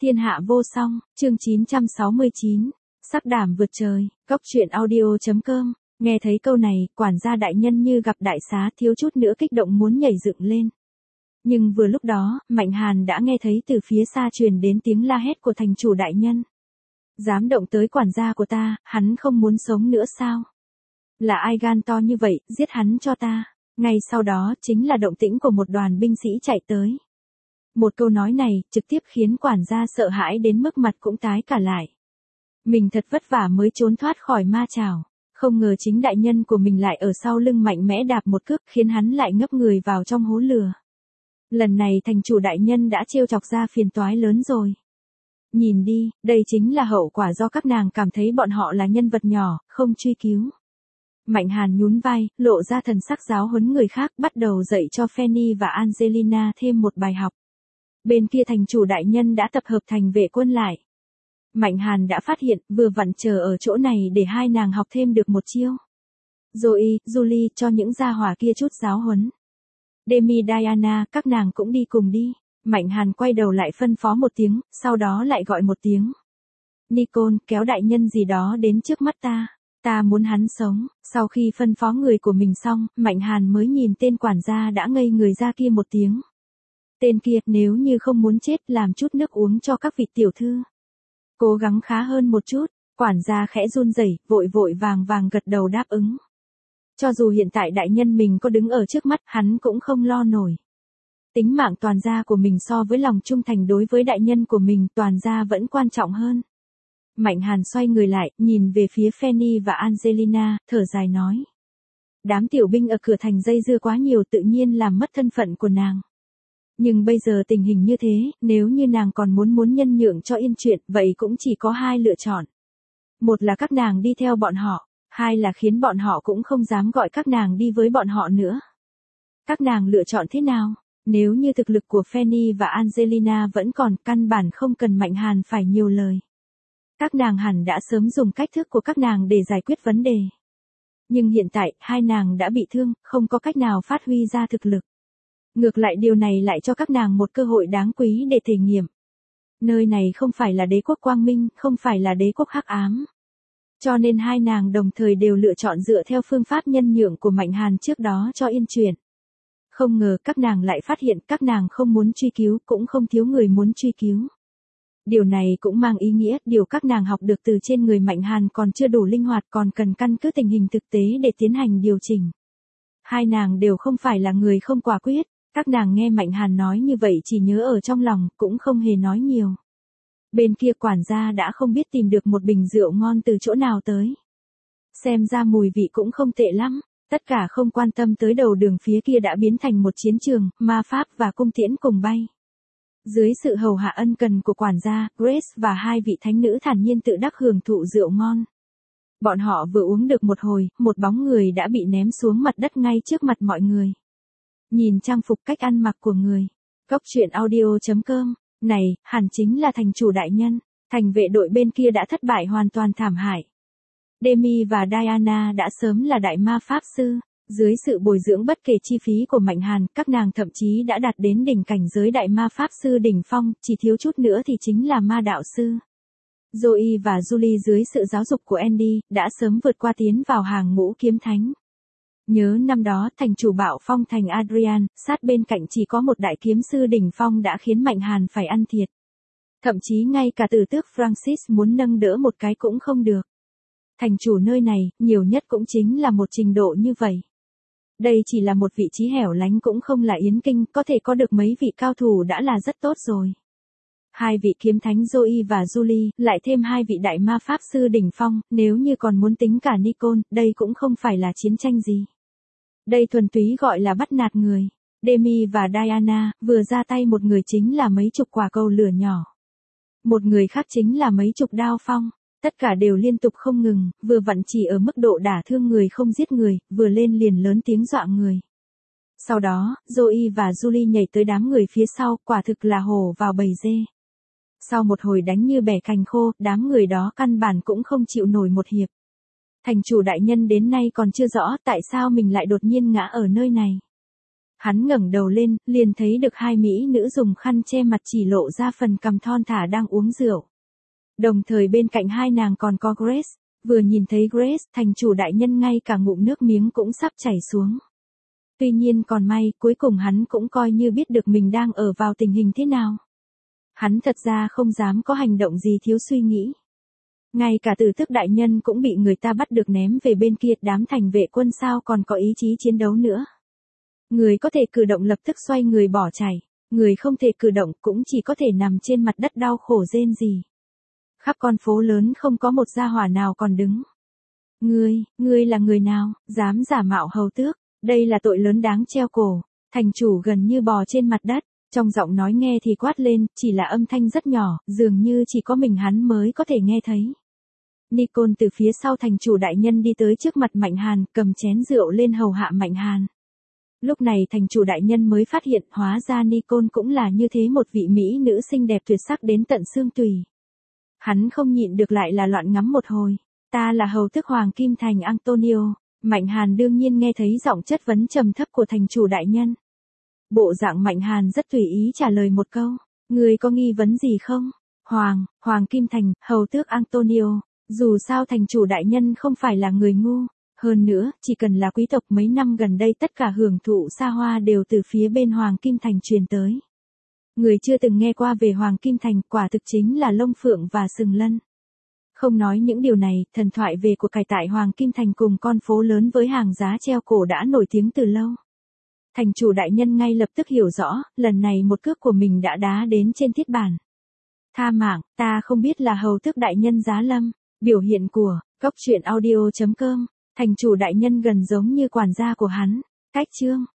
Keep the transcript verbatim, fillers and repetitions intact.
Thiên hạ vô song, chương chín trăm sáu mươi chín, sắc đảm vượt trời, cốc truyện audio chấm com. Nghe thấy câu này, quản gia đại nhân như gặp đại xá, thiếu chút nữa kích động muốn nhảy dựng lên. Nhưng vừa lúc đó, Mạnh Hàn đã nghe thấy từ phía xa truyền đến tiếng la hét của thành chủ đại nhân. Dám động tới quản gia của ta, hắn không muốn sống nữa sao? Là ai gan to như vậy, giết hắn cho ta. Ngay sau đó, chính là động tĩnh của một đoàn binh sĩ chạy tới. Một câu nói này, trực tiếp khiến quản gia sợ hãi đến mức mặt cũng tái cả lại. Mình thật vất vả mới trốn thoát khỏi ma chảo. Không ngờ chính đại nhân của mình lại ở sau lưng mạnh mẽ đạp một cước khiến hắn lại ngấp người vào trong hố lửa. Lần này thành chủ đại nhân đã trêu chọc ra phiền toái lớn rồi. Nhìn đi, đây chính là hậu quả do các nàng cảm thấy bọn họ là nhân vật nhỏ, không truy cứu. Mạnh Hàn nhún vai, lộ ra thần sắc giáo huấn người khác, bắt đầu dạy cho Fanny và Angelina thêm một bài học. Bên kia thành chủ đại nhân đã tập hợp thành vệ quân lại. Mạnh Hàn đã phát hiện, vừa vặn chờ ở chỗ này để hai nàng học thêm được một chiêu. Zoe, Julie cho những gia hỏa kia chút giáo huấn. Demi Diana, các nàng cũng đi cùng đi. Mạnh Hàn quay đầu lại phân phó một tiếng, sau đó lại gọi một tiếng. Nicole, kéo đại nhân gì đó đến trước mắt ta. Ta muốn hắn sống. Sau khi phân phó người của mình xong, Mạnh Hàn mới nhìn tên quản gia đã ngây người ra kia một tiếng. Tên kia, nếu như không muốn chết, làm chút nước uống cho các vị tiểu thư. Cố gắng khá hơn một chút, quản gia khẽ run rẩy, vội vội vàng vàng gật đầu đáp ứng. Cho dù hiện tại đại nhân mình có đứng ở trước mắt, hắn cũng không lo nổi. Tính mạng toàn gia của mình so với lòng trung thành đối với đại nhân của mình, toàn gia vẫn quan trọng hơn. Mạnh Hàn xoay người lại, nhìn về phía Fanny và Angelina, thở dài nói. Đám tiểu binh ở cửa thành dây dưa quá nhiều, tự nhiên làm mất thân phận của nàng. Nhưng bây giờ tình hình như thế, nếu như nàng còn muốn muốn nhân nhượng cho yên chuyện, vậy cũng chỉ có hai lựa chọn. Một là các nàng đi theo bọn họ, hai là khiến bọn họ cũng không dám gọi các nàng đi với bọn họ nữa. Các nàng lựa chọn thế nào? Nếu như thực lực của Fanny và Angelina vẫn còn, căn bản không cần Mạnh Hàn phải nhiều lời. Các nàng hẳn đã sớm dùng cách thức của các nàng để giải quyết vấn đề. Nhưng hiện tại, hai nàng đã bị thương, không có cách nào phát huy ra thực lực. Ngược lại điều này lại cho các nàng một cơ hội đáng quý để thể nghiệm. Nơi này không phải là đế quốc quang minh, không phải là đế quốc hắc ám. Cho nên hai nàng đồng thời đều lựa chọn dựa theo phương pháp nhân nhượng của Mạnh Hàn trước đó cho yên chuyện. Không ngờ các nàng lại phát hiện các nàng không muốn truy cứu, cũng không thiếu người muốn truy cứu. Điều này cũng mang ý nghĩa điều các nàng học được từ trên người Mạnh Hàn còn chưa đủ linh hoạt, còn cần căn cứ tình hình thực tế để tiến hành điều chỉnh. Hai nàng đều không phải là người không quả quyết. Các nàng nghe Mạnh Hàn nói như vậy chỉ nhớ ở trong lòng, cũng không hề nói nhiều. Bên kia quản gia đã không biết tìm được một bình rượu ngon từ chỗ nào tới. Xem ra mùi vị cũng không tệ lắm, tất cả không quan tâm tới đầu đường phía kia đã biến thành một chiến trường, ma pháp và cung tiễn cùng bay. Dưới sự hầu hạ ân cần của quản gia, Grace và hai vị thánh nữ thản nhiên tự đắc hưởng thụ rượu ngon. Bọn họ vừa uống được một hồi, một bóng người đã bị ném xuống mặt đất ngay trước mặt mọi người. Nhìn trang phục cách ăn mặc của người. Cốc truyện audio chấm com. Này, hẳn chính là thành chủ đại nhân. Thành vệ đội bên kia đã thất bại hoàn toàn thảm hại. Demi và Diana đã sớm là đại ma pháp sư. Dưới sự bồi dưỡng bất kể chi phí của Mạnh Hàn, các nàng thậm chí đã đạt đến đỉnh cảnh giới đại ma pháp sư đỉnh phong, chỉ thiếu chút nữa thì chính là ma đạo sư. Zoe và Julie dưới sự giáo dục của Andy, đã sớm vượt qua tiến vào hàng ngũ kiếm thánh. Nhớ năm đó, thành chủ bạo phong thành Adrian, sát bên cạnh chỉ có một đại kiếm sư đỉnh phong đã khiến Mạnh Hàn phải ăn thiệt. Thậm chí ngay cả tử tước Francis muốn nâng đỡ một cái cũng không được. Thành chủ nơi này, nhiều nhất cũng chính là một trình độ như vậy. Đây chỉ là một vị trí hẻo lánh cũng không là Yến Kinh, có thể có được mấy vị cao thủ đã là rất tốt rồi. Hai vị kiếm thánh Zoe và Julie, lại thêm hai vị đại ma pháp sư đỉnh phong, nếu như còn muốn tính cả Nicole, đây cũng không phải là chiến tranh gì. Đây thuần túy gọi là bắt nạt người. Demi và Diana, vừa ra tay một người chính là mấy chục quả cầu lửa nhỏ. Một người khác chính là mấy chục đao phong. Tất cả đều liên tục không ngừng, vừa vặn chỉ ở mức độ đả thương người không giết người, vừa lên liền lớn tiếng dọa người. Sau đó, Zoe và Julie nhảy tới đám người phía sau, quả thực là hổ vào bầy dê. Sau một hồi đánh như bẻ cành khô, đám người đó căn bản cũng không chịu nổi một hiệp. Thành chủ đại nhân đến nay còn chưa rõ tại sao mình lại đột nhiên ngã ở nơi này. Hắn ngẩng đầu lên, liền thấy được hai mỹ nữ dùng khăn che mặt chỉ lộ ra phần cằm thon thả đang uống rượu. Đồng thời bên cạnh hai nàng còn có Grace, vừa nhìn thấy Grace, thành chủ đại nhân ngay cả ngụm nước miếng cũng sắp chảy xuống. Tuy nhiên còn may, cuối cùng hắn cũng coi như biết được mình đang ở vào tình hình thế nào. Hắn thật ra không dám có hành động gì thiếu suy nghĩ. Ngay cả Tử Tước đại nhân cũng bị người ta bắt được ném về bên kia, đám thành vệ quân sao còn có ý chí chiến đấu nữa. Người có thể cử động lập tức xoay người bỏ chạy, người không thể cử động cũng chỉ có thể nằm trên mặt đất đau khổ rên rỉ. Khắp con phố lớn không có một gia hỏa nào còn đứng. Ngươi, ngươi là người nào, dám giả mạo hầu tước, đây là tội lớn đáng treo cổ. Thành chủ gần như bò trên mặt đất, trong giọng nói nghe thì quát lên, chỉ là âm thanh rất nhỏ, dường như chỉ có mình hắn mới có thể nghe thấy. Nikon từ phía sau thành chủ đại nhân đi tới trước mặt Mạnh Hàn, cầm chén rượu lên hầu hạ Mạnh Hàn. Lúc này thành chủ đại nhân mới phát hiện, hóa ra Nikon cũng là như thế một vị mỹ nữ xinh đẹp tuyệt sắc đến tận xương tùy. Hắn không nhịn được lại là loạn ngắm một hồi. Ta là hầu tước Hoàng Kim Thành Antonio. Mạnh Hàn đương nhiên nghe thấy giọng chất vấn trầm thấp của thành chủ đại nhân. Bộ dạng Mạnh Hàn rất tùy ý trả lời một câu. Người có nghi vấn gì không? Hoàng, Hoàng Kim Thành, hầu tước Antonio. Dù sao thành chủ đại nhân không phải là người ngu. Hơn nữa, chỉ cần là quý tộc mấy năm gần đây tất cả hưởng thụ xa hoa đều từ phía bên Hoàng Kim Thành truyền tới. Người chưa từng nghe qua về Hoàng Kim Thành quả thực chính là lông phượng và sừng lân. Không nói những điều này, thần thoại về của cải tại Hoàng Kim Thành cùng con phố lớn với hàng giá treo cổ đã nổi tiếng từ lâu. Thành chủ đại nhân ngay lập tức hiểu rõ, lần này một cước của mình đã đá đến trên thiết bản. Tha mạng, ta không biết là hầu tước đại nhân giá lâm. Biểu hiện của góc truyện audio chấm com. Thành chủ đại nhân gần giống như quản gia của hắn. Cách chương